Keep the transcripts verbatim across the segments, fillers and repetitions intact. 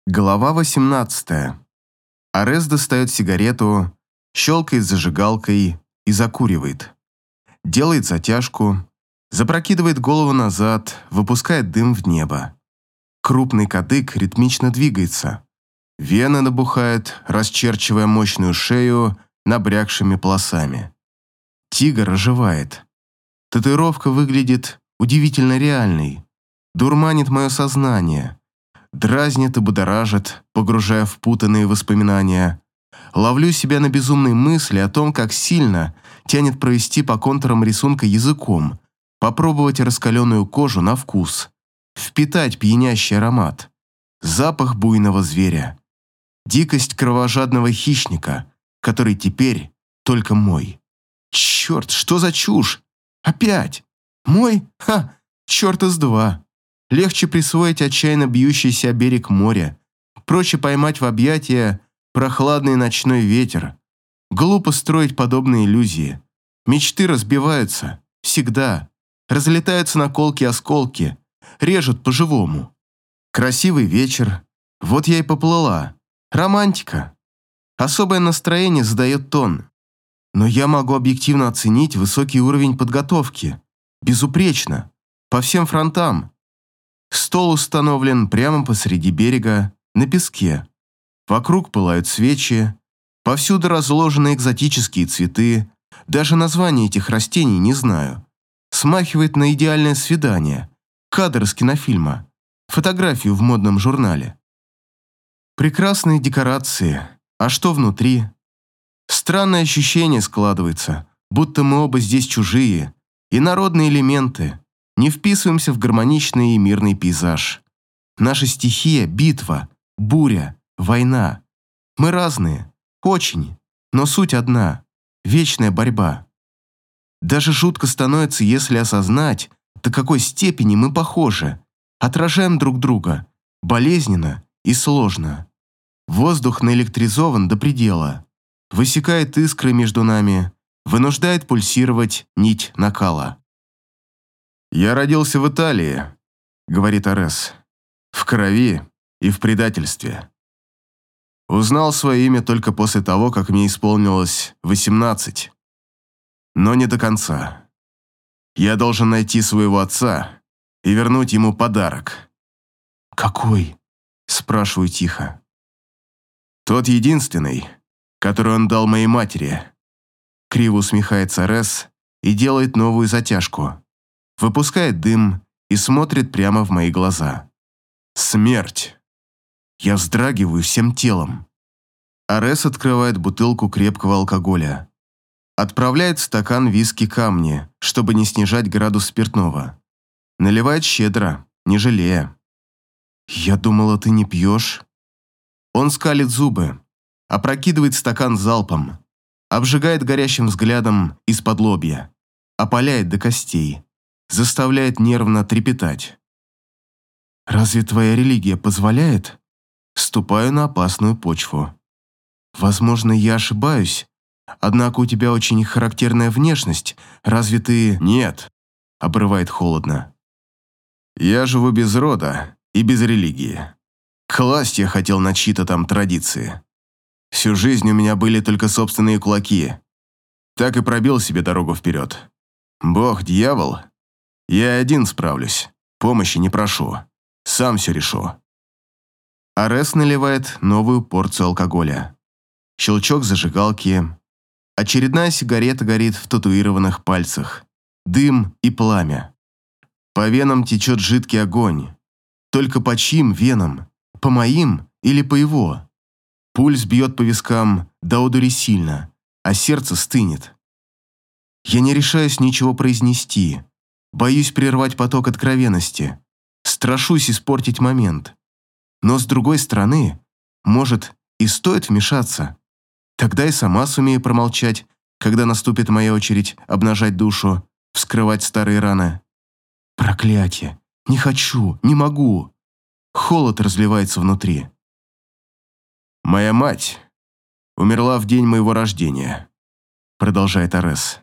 Глава восемнадцатая. Арес достает сигарету, щелкает зажигалкой и закуривает. Делает затяжку, запрокидывает голову назад, выпускает дым в небо. Крупный кадык ритмично двигается. Вены набухают, расчерчивая мощную шею набрякшими полосами. Тигр оживает. Татуировка выглядит удивительно реальной, дурманит мое сознание. Дразнит и будоражит, погружая в путанные воспоминания. Ловлю себя на безумной мысли о том, как сильно тянет провести по контурам рисунка языком, попробовать раскаленную кожу на вкус, впитать пьянящий аромат, запах буйного зверя, дикость кровожадного хищника, который теперь только мой. Черт, что за чушь? Опять? Мой? Ха, черт из два. Легче присвоить отчаянно бьющийся о берег моря, проще поймать в объятия прохладный ночной ветер. Глупо строить подобные иллюзии. Мечты разбиваются. Всегда. Разлетаются на колки-осколки. Режут по-живому. Красивый вечер. Вот я и поплыла. Романтика. Особое настроение задает тон. Но я могу объективно оценить высокий уровень подготовки. Безупречно. По всем фронтам. Стол установлен прямо посреди берега, на песке. Вокруг пылают свечи, повсюду разложены экзотические цветы, даже названия этих растений не знаю. Смахивает на идеальное свидание, кадр из кинофильма, фотографию в модном журнале. Прекрасные декорации, а что внутри? Странное ощущение складывается, будто мы оба здесь чужие, инородные элементы. Не вписываемся в гармоничный и мирный пейзаж. Наша стихия – битва, буря, война. Мы разные, очень, но суть одна – вечная борьба. Даже жутко становится, если осознать, до какой степени мы похожи, отражаем друг друга, болезненно и сложно. Воздух наэлектризован до предела, высекает искры между нами, вынуждает пульсировать нить накала. «Я родился в Италии», — говорит Арес, — «в крови и в предательстве. Узнал свое имя только после того, как мне исполнилось восемнадцать. Но не до конца. Я должен найти своего отца и вернуть ему подарок». «Какой?» — спрашиваю тихо. «Тот единственный, который он дал моей матери». Криво усмехается Арес и делает новую затяжку. Выпускает дым и смотрит прямо в мои глаза. Смерть. Я вздрагиваю всем телом. Арес открывает бутылку крепкого алкоголя. Отправляет в стакан виски камни, чтобы не снижать градус спиртного. Наливает щедро, не жалея. «Я думала, ты не пьешь». Он скалит зубы, опрокидывает стакан залпом, обжигает горящим взглядом из-под лобья, опаляет до костей. Заставляет нервно трепетать. «Разве твоя религия позволяет?» Ступаю на опасную почву. «Возможно, я ошибаюсь, однако у тебя очень характерная внешность. Разве ты...» «Нет», — обрывает холодно. «Я живу без рода и без религии. Класть я хотел на чьи-то там традиции. Всю жизнь у меня были только собственные кулаки. Так и пробил себе дорогу вперед. Бог, дьявол... Я один справлюсь, помощи не прошу, сам все решу». Арес наливает новую порцию алкоголя. Щелчок зажигалки. Очередная сигарета горит в татуированных пальцах. Дым и пламя. По венам течет жидкий огонь. Только по чьим венам? По моим или по его? Пульс бьет по вискам до одури сильно, а сердце стынет. Я не решаюсь ничего произнести. Боюсь прервать поток откровенности. Страшусь испортить момент. Но с другой стороны, может, и стоит вмешаться. Тогда и сама сумею промолчать, когда наступит моя очередь обнажать душу, вскрывать старые раны. Проклятие! Не хочу, не могу. Холод разливается внутри. «Моя мать умерла в день моего рождения», — продолжает Арес.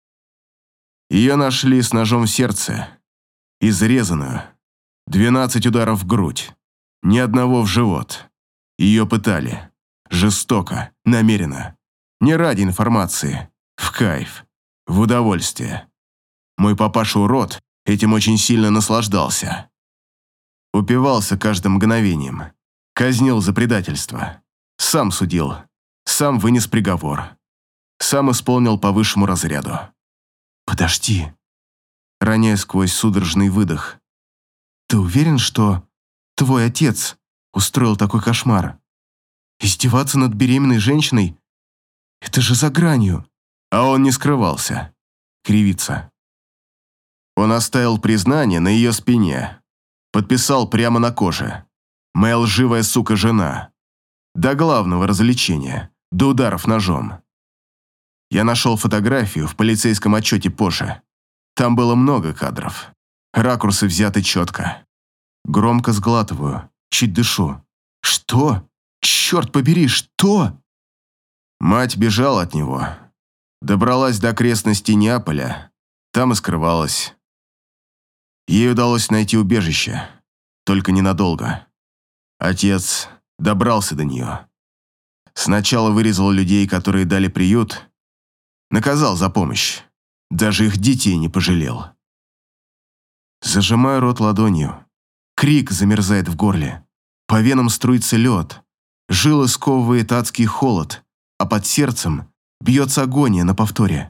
Ее нашли с ножом в сердце, изрезанную, двенадцать ударов в грудь, ни одного в живот. Ее пытали. Жестоко, намеренно. Не ради информации. В кайф. В удовольствие. Мой папаша-урод этим очень сильно наслаждался. Упивался каждым мгновением. Казнил за предательство. Сам судил. Сам вынес приговор. Сам исполнил по высшему разряду. «Подожди», роняя сквозь судорожный выдох. «Ты уверен, что твой отец устроил такой кошмар? Издеваться над беременной женщиной — это же за гранью». А он не скрывался. Кривится. Он оставил признание на ее спине. Подписал прямо на коже. «Моя лживая сука-жена». До главного развлечения, до ударов ножом. Я нашел фотографию в полицейском отчете позже. Там было много кадров. Ракурсы взяты четко. Громко сглатываю, чуть дышу. Что? Черт побери, что? Мать бежала от него. Добралась до окрестностей Неаполя. Там и скрывалась. Ей удалось найти убежище. Только ненадолго. Отец добрался до нее. Сначала вырезал людей, которые дали приют. Наказал за помощь. Даже их детей не пожалел. Зажимаю рот ладонью. Крик замерзает в горле. По венам струится лед. Жилы сковывает адский холод, а под сердцем бьется агония на повторе.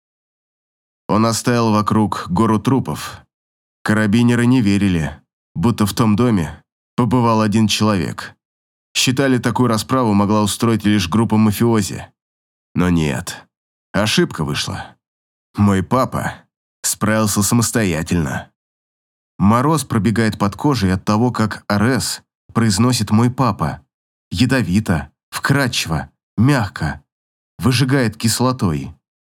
Он оставил вокруг гору трупов. Карабинеры не верили, будто в том доме побывал один человек. Считали, такую расправу могла устроить лишь группа мафиози. Но нет, ошибка вышла. Мой папа справился самостоятельно. Мороз пробегает под кожей от того, как Арес произносит «мой папа». Ядовито, вкрадчиво, мягко, выжигает кислотой.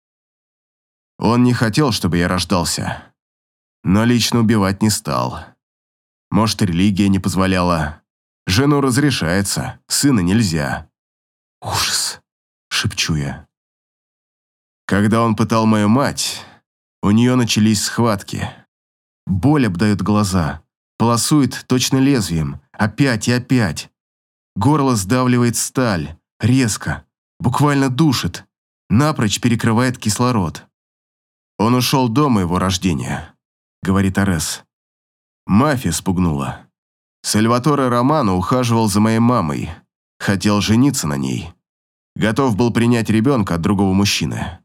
Он не хотел, чтобы я рождался, но лично убивать не стал. Может, религия не позволяла. Жену разрешается, сына нельзя. «Ужас!» — шепчу я. Когда он пытал мою мать, у нее начались схватки. Боль обдает глаза, полосует точно лезвием, опять и опять. Горло сдавливает сталь, резко, буквально душит, напрочь перекрывает кислород. «Он ушел до моего рождения», — говорит Арес. «Мафия спугнула. Сальваторе Романо ухаживал за моей мамой, хотел жениться на ней. Готов был принять ребенка от другого мужчины.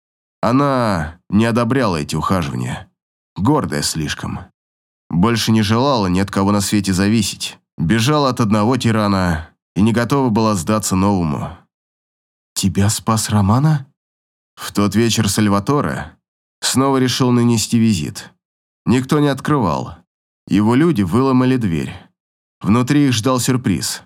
Она не одобряла эти ухаживания, гордая слишком. Больше не желала ни от кого на свете зависеть. Бежала от одного тирана и не готова была сдаться новому». «Тебя спас Романо?» В тот вечер Сальваторе снова решил нанести визит. Никто не открывал. Его люди выломали дверь. Внутри их ждал сюрприз.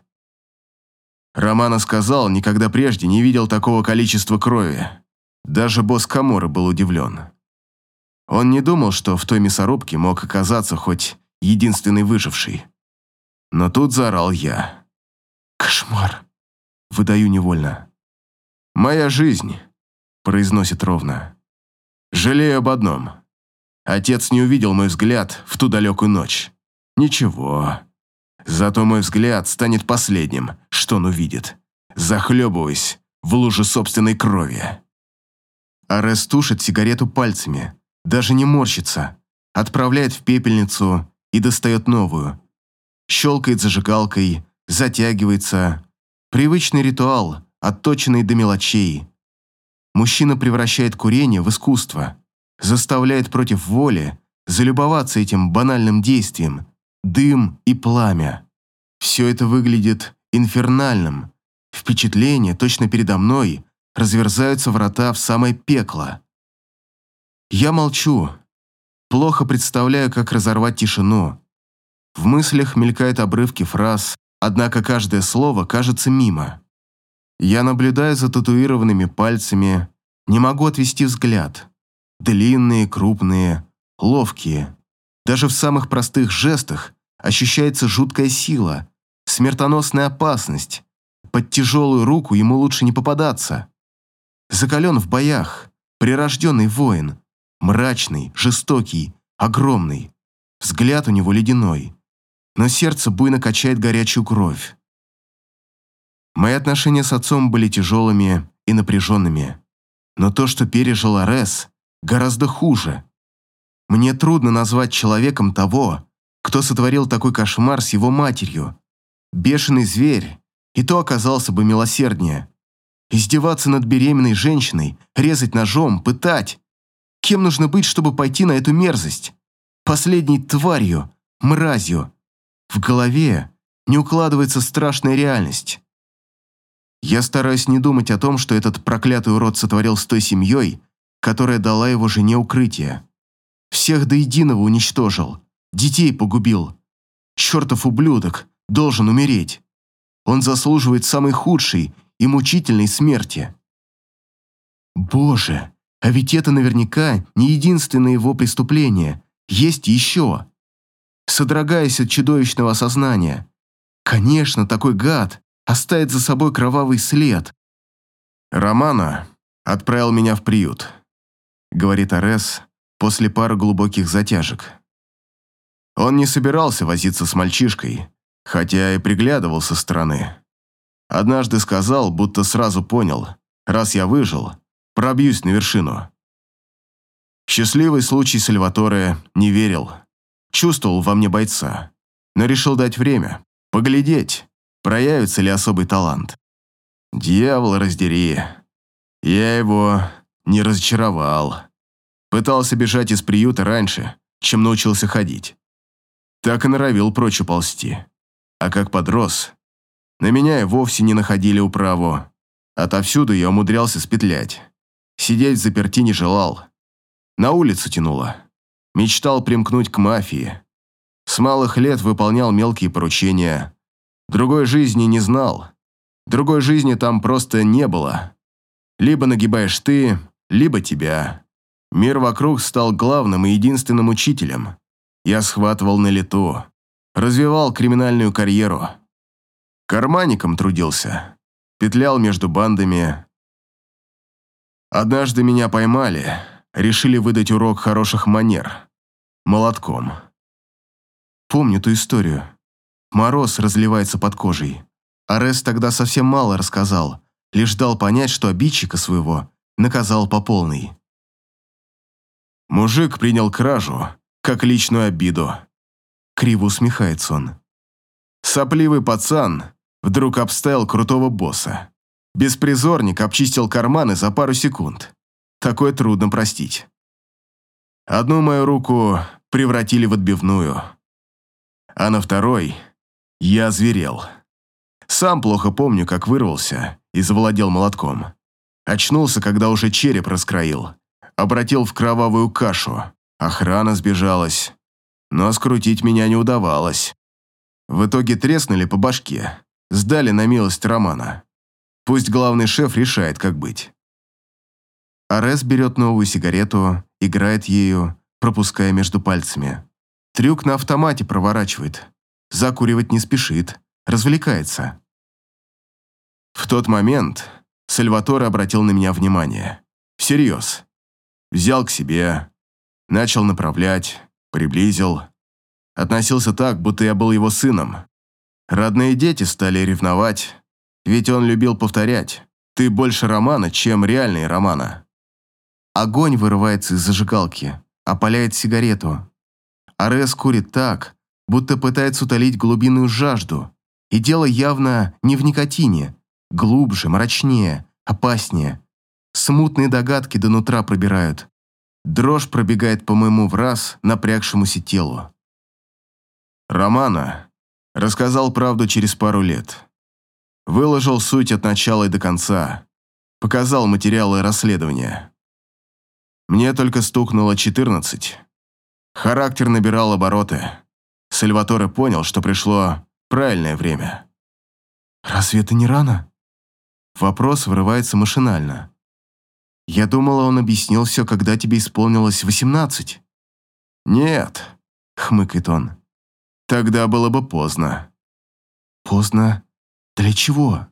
Романо сказал, никогда прежде не видел такого количества крови. Даже босс Каморры был удивлен. Он не думал, что в той мясорубке мог оказаться хоть единственный выживший. Но тут заорал я. «Кошмар!» — выдаю невольно. «Моя жизнь», — произносит ровно. «Жалею об одном. Отец не увидел мой взгляд в ту далекую ночь. Ничего. Зато мой взгляд станет последним, что он увидит, захлебываясь в луже собственной крови». Арес тушит сигарету пальцами, даже не морщится, отправляет в пепельницу и достает новую. Щелкает зажигалкой, затягивается. Привычный ритуал, отточенный до мелочей. Мужчина превращает курение в искусство, заставляет против воли залюбоваться этим банальным действием. Дым и пламя. Все это выглядит инфернальным. Впечатление, точно передо мной, разверзаются врата в самое пекло. Я молчу. Плохо представляю, как разорвать тишину. В мыслях мелькают обрывки фраз, однако каждое слово кажется мимо. Я наблюдаю за татуированными пальцами, не могу отвести взгляд. Длинные, крупные, ловкие. Даже в самых простых жестах ощущается жуткая сила, смертоносная опасность. Под тяжелую руку ему лучше не попадаться. Закален в боях, прирожденный воин, мрачный, жестокий, огромный. Взгляд у него ледяной, но сердце буйно качает горячую кровь. Мои отношения с отцом были тяжелыми и напряженными. Но то, что пережил Арес, гораздо хуже. Мне трудно назвать человеком того, кто сотворил такой кошмар с его матерью. Бешеный зверь, и то оказался бы милосерднее. Издеваться над беременной женщиной, резать ножом, пытать. Кем нужно быть, чтобы пойти на эту мерзость? Последней тварью, мразью. В голове не укладывается страшная реальность. Я стараюсь не думать о том, что этот проклятый урод сотворил с той семьей, которая дала его жене укрытие. Всех до единого уничтожил, детей погубил. Чертов ублюдок должен умереть. Он заслуживает самой худшей и мучительной смерти. Боже, а ведь это наверняка не единственное его преступление. Есть еще. Содрогаясь от чудовищного осознания. Конечно, такой гад оставит за собой кровавый след. Романа отправил меня в приют, говорит Арес после пары глубоких затяжек. Он не собирался возиться с мальчишкой, хотя и приглядывал со стороны. Однажды сказал, будто сразу понял, раз я выжил, пробьюсь на вершину. В счастливый случай Сальваторе не верил. Чувствовал во мне бойца, но решил дать время, поглядеть, проявится ли особый талант. Дьявол раздери. Я его не разочаровал. Пытался бежать из приюта раньше, чем научился ходить. Так и норовил прочь уползти. А как подрос, на меня и вовсе не находили управу. Отовсюду я умудрялся спетлять. Сидеть взаперти не желал. На улицу тянуло. Мечтал примкнуть к мафии. С малых лет выполнял мелкие поручения. Другой жизни не знал. Другой жизни там просто не было. Либо нагибаешь ты, либо тебя. Мир вокруг стал главным и единственным учителем. Я схватывал на лету. Развивал криминальную карьеру. Карманником трудился. Петлял между бандами. Однажды меня поймали. Решили выдать урок хороших манер. Молотком. Помню ту историю. Мороз разливается под кожей. Арес тогда совсем мало рассказал, лишь дал понять, что обидчика своего наказал по полной. Мужик принял кражу, как личную обиду. Криво усмехается он. Сопливый пацан вдруг обставил крутого босса. Беспризорник обчистил карманы за пару секунд. Такое трудно простить. Одну мою руку превратили в отбивную, а на второй я озверел. Сам плохо помню, как вырвался и завладел молотком. Очнулся, когда уже череп раскроил. Обратил в кровавую кашу. Охрана сбежалась. Но скрутить меня не удавалось. В итоге треснули по башке. Сдали на милость Романа. Пусть главный шеф решает, как быть. Арес берет новую сигарету, играет ею, пропуская между пальцами. Трюк на автомате проворачивает. Закуривать не спешит, развлекается. В тот момент Сальваторе обратил на меня внимание. Всерьез. Взял к себе, начал направлять, приблизил. Относился так, будто я был его сыном. Родные дети стали ревновать, ведь он любил повторять: «Ты больше Романа, чем реальный Романа». Огонь вырывается из зажигалки, опаляет сигарету. Арес курит так, будто пытается утолить глубинную жажду. И дело явно не в никотине. Глубже, мрачнее, опаснее. Смутные догадки до нутра пробирают. Дрожь пробегает по моему враз напрягшемуся телу. Романа рассказал правду через пару лет. Выложил суть от начала и до конца. Показал материалы расследования. Мне только стукнуло четырнадцать. Характер набирал обороты. Сальваторе понял, что пришло правильное время. «Разве это не рано?» Вопрос вырывается машинально. «Я думала, он объяснил все, когда тебе исполнилось восемнадцать». «Нет», — хмыкает он, — «тогда было бы поздно». «Поздно? Для чего?»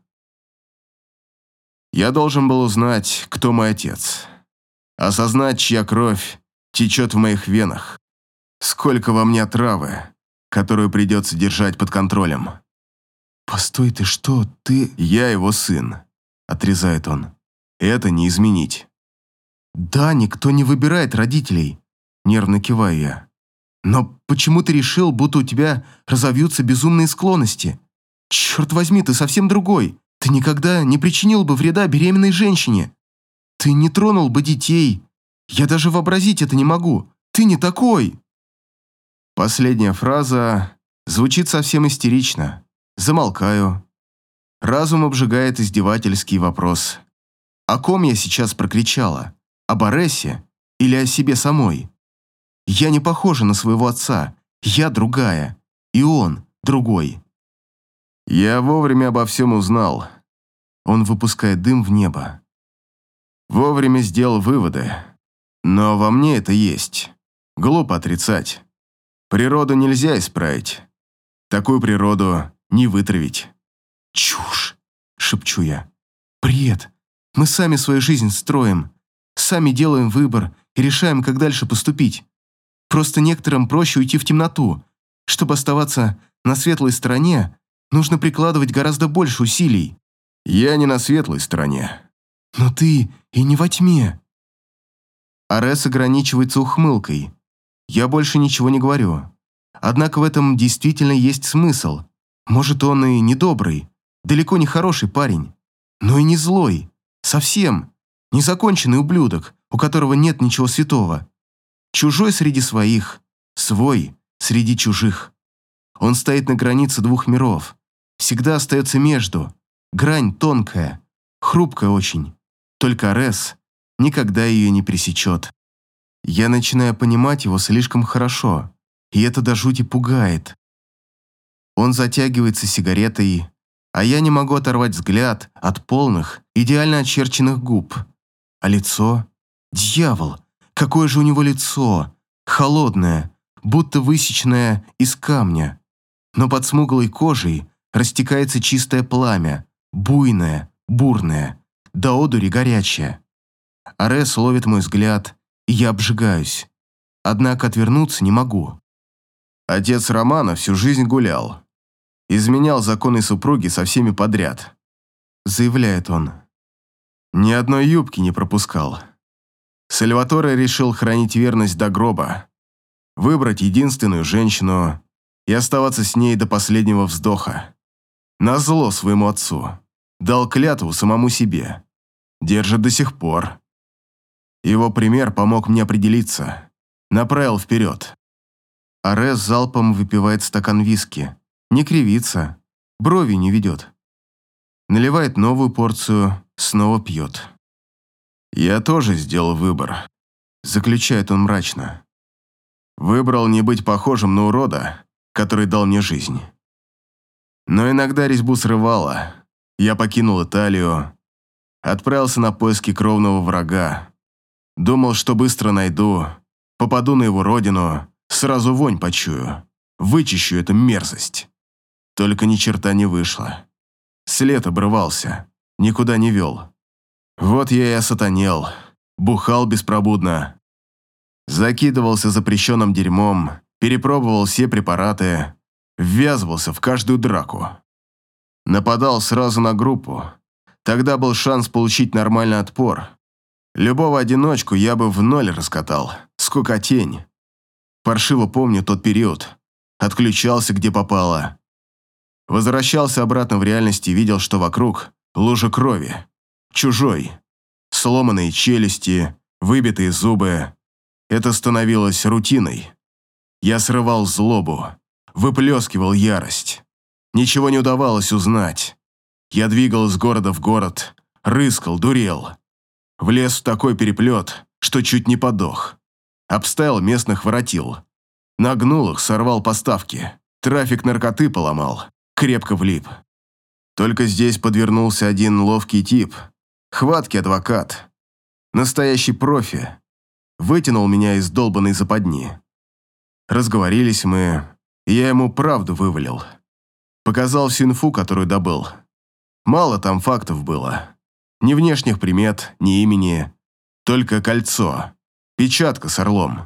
«Я должен был узнать, кто мой отец. Осознать, чья кровь течет в моих венах. Сколько во мне отравы, которую придется держать под контролем. «Постой, ты что? Ты...» «Я его сын», — отрезает он. «Это не изменить». «Да, никто не выбирает родителей», — нервно киваю я. «Но почему ты решил, будто у тебя разовьются безумные склонности? Черт возьми, ты совсем другой. Ты никогда не причинил бы вреда беременной женщине. Ты не тронул бы детей. Я даже вообразить это не могу. Ты не такой!» Последняя фраза звучит совсем истерично. Замолкаю. Разум обжигает издевательский вопрос. О ком я сейчас прокричала? Об Аресе или о себе самой? Я не похожа на своего отца. Я другая. И он другой. Я вовремя обо всем узнал. Он выпускает дым в небо. Вовремя сделал выводы. Но во мне это есть. Глупо отрицать. Природу нельзя исправить. Такую природу не вытравить. «Чушь!» – шепчу я. «Бред! Мы сами свою жизнь строим. Сами делаем выбор и решаем, как дальше поступить. Просто некоторым проще уйти в темноту. Чтобы оставаться на светлой стороне, нужно прикладывать гораздо больше усилий». «Я не на светлой стороне». «Но ты и не во тьме». Арес ограничивается ухмылкой. Я больше ничего не говорю. Однако в этом действительно есть смысл. Может, он и не добрый, далеко не хороший парень, но и не злой. Совсем. Незаконченный ублюдок, у которого нет ничего святого. Чужой среди своих, свой среди чужих. Он стоит на границе двух миров. Всегда остается между. Грань тонкая, хрупкая очень. Только Арес никогда ее не пересечет. Я начинаю понимать его слишком хорошо, и это до жути пугает. Он затягивается сигаретой, а я не могу оторвать взгляд от полных, идеально очерченных губ. А лицо? Дьявол! Какое же у него лицо! Холодное, будто высеченное из камня. Но под смуглой кожей растекается чистое пламя, буйное, бурное, до одури горячее. Арес ловит мой взгляд, и я обжигаюсь. Однако отвернуться не могу. Отец Романа всю жизнь гулял. Изменял законы супруги со всеми подряд, заявляет он. Ни одной юбки не пропускал. Сальваторе решил хранить верность до гроба, выбрать единственную женщину и оставаться с ней до последнего вздоха. Назло своему отцу. Дал клятву самому себе. Держит до сих пор. Его пример помог мне определиться. Направил вперед. Арес залпом выпивает стакан виски. Не кривится, брови не ведет. Наливает новую порцию, снова пьет. «Я тоже сделал выбор», — заключает он мрачно. «Выбрал не быть похожим на урода, который дал мне жизнь. Но иногда резьбу срывало. Я покинул Италию, отправился на поиски кровного врага. Думал, что быстро найду, попаду на его родину, сразу вонь почую, вычищу эту мерзость. Только ни черта не вышло. След обрывался, никуда не вел. Вот я и осатанел, бухал беспробудно. Закидывался запрещенным дерьмом, перепробовал все препараты, ввязывался в каждую драку. Нападал сразу на группу. Тогда был шанс получить нормальный отпор. Любого одиночку я бы в ноль раскатал. Скукотень. Паршиво помню тот период. Отключался, где попало. Возвращался обратно в реальность и видел, что вокруг лужа крови. Чужой. Сломанные челюсти, выбитые зубы. Это становилось рутиной. Я срывал злобу, выплескивал ярость. Ничего не удавалось узнать. Я двигал из города в город, рыскал, дурел. Влез в такой переплет, что чуть не подох. Обставил местных, воротил. Нагнул их, сорвал поставки. Трафик наркоты поломал. Крепко влип. Только здесь подвернулся один ловкий тип. Хваткий адвокат. Настоящий профи. Вытянул меня из долбанной западни. Разговорились мы, и я ему правду вывалил. Показал всю инфу, которую добыл. Мало там фактов было. Ни внешних примет, ни имени. Только кольцо. Печатка с орлом.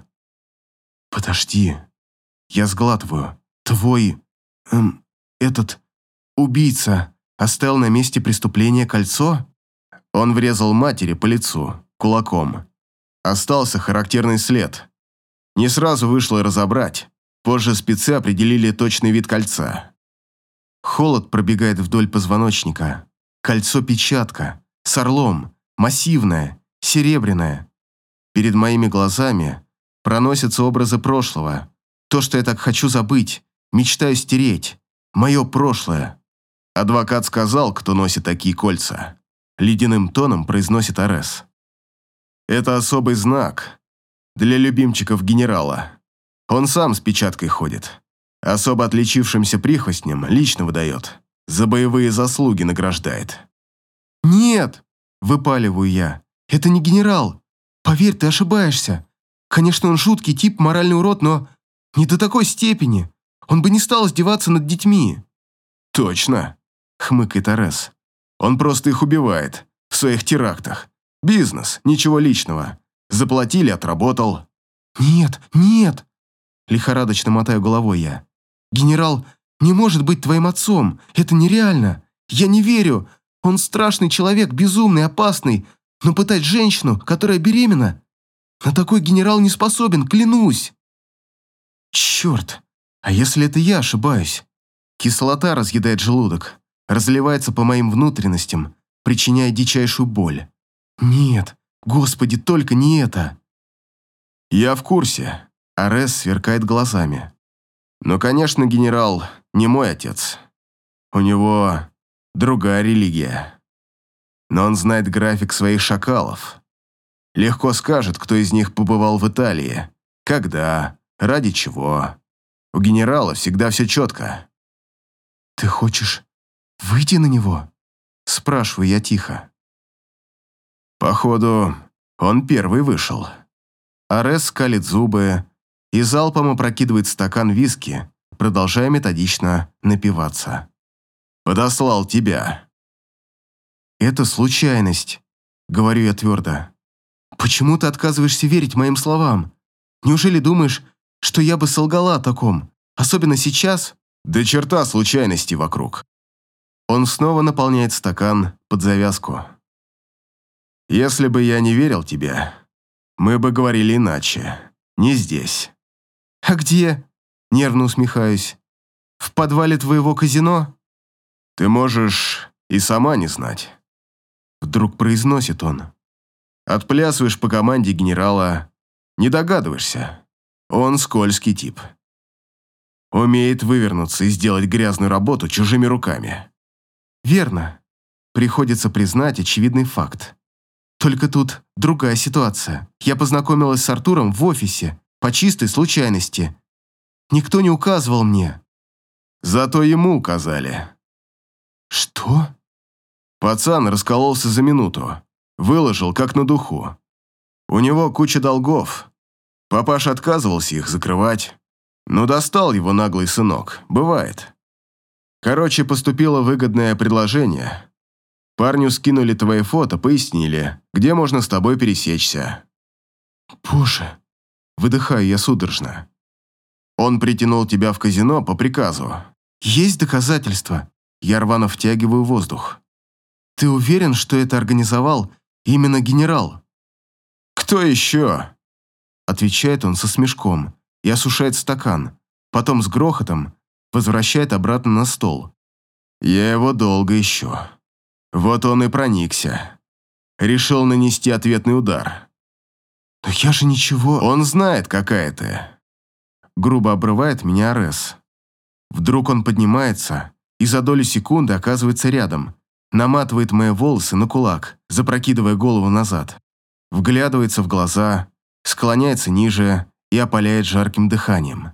«Подожди». Я сглатываю. «Твой... Эм, этот... Убийца оставил на месте преступления кольцо? Он врезал матери по лицу кулаком. Остался характерный след. Не сразу вышло разобрать. Позже спецы определили точный вид кольца. Холод пробегает вдоль позвоночника. Кольцо-печатка, с орлом, массивное, серебряное. Перед моими глазами проносятся образы прошлого. То, что я так хочу забыть, мечтаю стереть. Мое прошлое. Адвокат сказал, кто носит такие кольца. Ледяным тоном произносит Арес. Это особый знак для любимчиков генерала. Он сам с печаткой ходит. Особо отличившимся прихвостням лично выдает. За боевые заслуги награждает. «Нет!» – выпаливаю я. «Это не генерал. Поверь, ты ошибаешься. Конечно, он жуткий тип, моральный урод, но не до такой степени. Он бы не стал издеваться над детьми». «Точно!» – хмыкает Арес. «Он просто их убивает в своих терактах. Бизнес, ничего личного. Заплатили, отработал». «Нет, нет!» – лихорадочно мотаю головой я. «Генерал не может быть твоим отцом. Это нереально. Я не верю. Он страшный человек, безумный, опасный. Но пытать женщину, которая беременна, на такой генерал не способен, клянусь». Черт, а если это я ошибаюсь? Кислота разъедает желудок, разливается по моим внутренностям, причиняя дичайшую боль. Нет, Господи, только не это. Я в курсе. Арес сверкает глазами. Но, конечно, генерал не мой отец. У него другая религия. Но он знает график своих шакалов. Легко скажет, кто из них побывал в Италии, когда, ради чего. У генерала всегда все четко. «Ты хочешь выйти на него?» Спрашиваю я тихо. Походу, он первый вышел. Арес скалит зубы и залпом опрокидывает стакан виски, продолжая методично напиваться. «Подослал тебя». «Это случайность», — говорю я твердо. «Почему ты отказываешься верить моим словам? Неужели думаешь, что я бы солгала о таком, особенно сейчас?» «Да черта случайностей вокруг». Он снова наполняет стакан под завязку. «Если бы я не верил тебе, мы бы говорили иначе. Не здесь». «А где?» – нервно усмехаюсь. «В подвале твоего казино?» «Ты можешь и сама не знать». Вдруг произносит он. «Отплясываешь по команде генерала, не догадываешься. Он скользкий тип. Умеет вывернуться и сделать грязную работу чужими руками». «Верно. Приходится признать очевидный факт. Только тут другая ситуация. Я познакомилась с Артуром в офисе, по чистой случайности. Никто не указывал мне». «Зато ему указали». «Что?» Пацан раскололся за минуту. Выложил, как на духу. У него куча долгов. Папаша отказывался их закрывать. Но достал его наглый сынок. Бывает. Короче, поступило выгодное предложение. Парню скинули твои фото, пояснили, где можно с тобой пересечься. «Боже!» Выдыхаю я судорожно. Он притянул тебя в казино по приказу. «Есть доказательства?» Я рвано втягиваю воздух. «Ты уверен, что это организовал именно генерал?» «Кто еще?» Отвечает он со смешком и осушает стакан, потом с грохотом возвращает обратно на стол. «Я его долго ищу. Вот он и проникся. Решил нанести ответный удар». «Но я же ничего...» «Он знает, какая ты». Грубо обрывает меня Арес. Вдруг он поднимается и за долю секунды оказывается рядом, наматывает мои волосы на кулак, запрокидывая голову назад, вглядывается в глаза, склоняется ниже и опаляет жарким дыханием.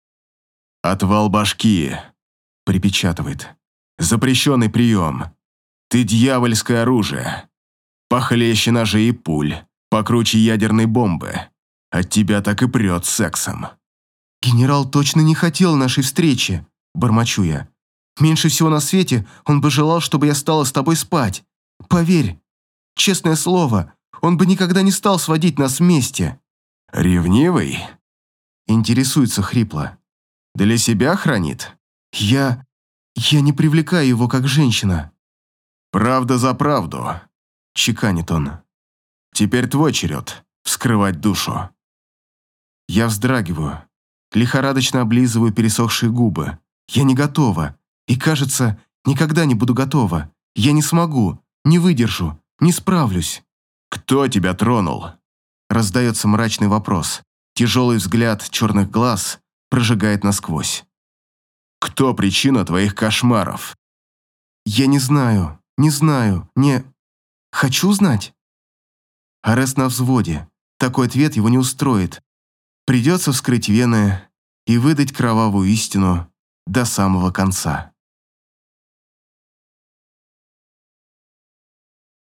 «Отвал башки», — припечатывает. «Запрещенный прием. Ты дьявольское оружие. Похлеще ножей и пуль, покруче ядерной бомбы. От тебя так и прет сексом». «Генерал точно не хотел нашей встречи», — бормочу я. «Меньше всего на свете он бы желал, чтобы я стала с тобой спать. Поверь, честное слово, он бы никогда не стал сводить нас вместе». «Ревнивый?» — интересуется хрипло. «Для себя хранит?» «Я... Я не привлекаю его как женщина. Правда за правду, чеканит он. Теперь твой черед вскрывать душу. Я вздрагиваю, лихорадочно облизываю пересохшие губы. Я не готова. И, кажется, никогда не буду готова. Я не смогу, не выдержу, не справлюсь. «Кто тебя тронул?» Раздается мрачный вопрос. Тяжелый взгляд черных глаз прожигает насквозь. «Кто причина твоих кошмаров?» «Я не знаю, не знаю, не... Хочу знать?» Арест на взводе. Такой ответ его не устроит. Придется вскрыть вены и выдать кровавую истину до самого конца.